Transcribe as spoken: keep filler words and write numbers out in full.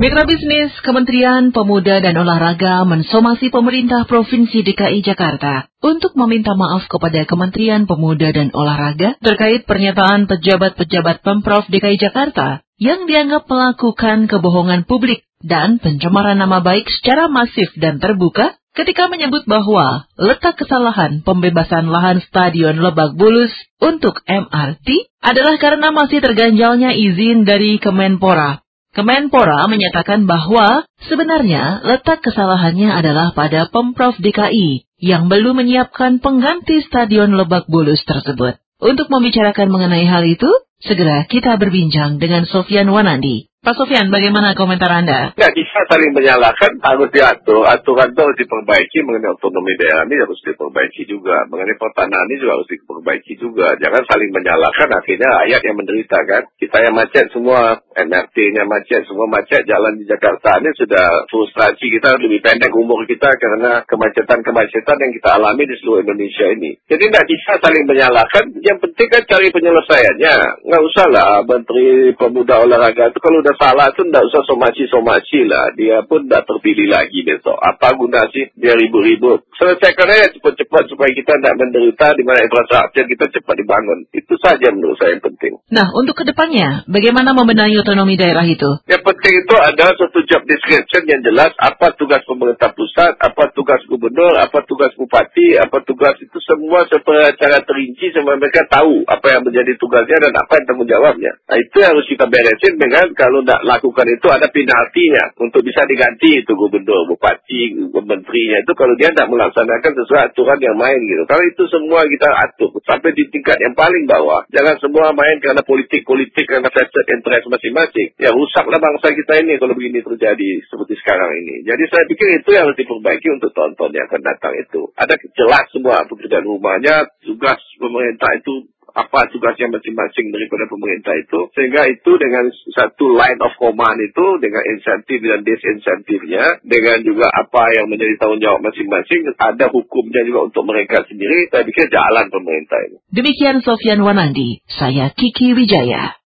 Mikrobisnis Kementerian Pemuda dan Olahraga mensomasi pemerintah Provinsi D K I Jakarta untuk meminta maaf kepada Kementerian Pemuda dan Olahraga terkait pernyataan pejabat-pejabat Pemprov D K I Jakarta yang dianggap melakukan kebohongan publik dan pencemaran nama baik secara masif dan terbuka ketika menyebut bahwa letak kesalahan pembebasan lahan Stadion Lebak Bulus untuk M R T adalah karena masih terganjalnya izin dari Kemenpora. Kemenpora menyatakan bahwa sebenarnya letak kesalahannya adalah pada Pemprov D K I yang belum menyiapkan pengganti Stadion Lebak Bulus tersebut. Untuk membicarakan mengenai hal itu, segera kita berbincang dengan Sofyan Wanandi. Pak Sofyan, bagaimana komentar Anda? Nggak bisa saling menyalahkan, harus diatur. Aturan itu harus diperbaiki, mengenai otonomi daerah ini harus diperbaiki juga. Mengenai pertanahan ini juga harus diperbaiki juga. Jangan saling menyalahkan, akhirnya rakyat yang menderita kan. Kita yang macet semua, M R T-nya macet, semua macet, jalan di Jakarta ini sudah frustrasi kita lebih pendek umur kita karena kemacetan-kemacetan yang kita alami di seluruh Indonesia ini. Jadi nggak bisa saling menyalahkan, yang penting kan cari penyelesaiannya. Nggak usah lah, Menteri Pemuda Olahraga itu kalau udah salah itu tidak usah somasi-somasi lah. Dia pun tidak terpilih lagi besok. Apa guna sih dia ribut-ribut? Selesaikan aja cepat-cepat supaya kita tidak menderita di mana infrastruktur kita cepat dibangun. Itu saja menurut saya yang penting. Nah, untuk kedepannya, bagaimana membenahi otonomi daerah itu? Yang penting itu adalah satu job description yang jelas. Apa tugas pemerintah pusat, apa tugas gubernur, apa tugas bupati, apa tugas itu semua secara terinci supaya mereka tahu apa yang menjadi tugasnya dan apa yang tanggung jawabnya. Nah, itu yang harus kita beresin dengan kalau tidak lakukan itu ada penaltinya untuk bisa diganti itu gubernur, bupati, menterinya itu kalau dia tidak melaksanakan sesuai aturan yang main gitu. Kalau itu semua kita atur sampai di tingkat yang paling bawah. Jangan semua main karena politik-politik, karena vested interest masing-masing. Ya rusaklah bangsa kita ini kalau begini terjadi seperti sekarang ini. Jadi saya pikir itu yang harus diperbaiki untuk tahun-tahun yang akan datang itu. Ada jelas semua pekerjaan rumahnya, tugas pemerintah itu apa tugasnya masing-masing daripada pemerintah itu, sehingga itu dengan satu line of command itu, dengan insentif dan disinsentifnya, dengan juga apa yang menjadi tanggung jawab masing-masing, ada hukumnya juga untuk mereka sendiri, saya pikir jalan pemerintah ini. Demikian Sofyan Wanandi, saya Kiki Wijaya.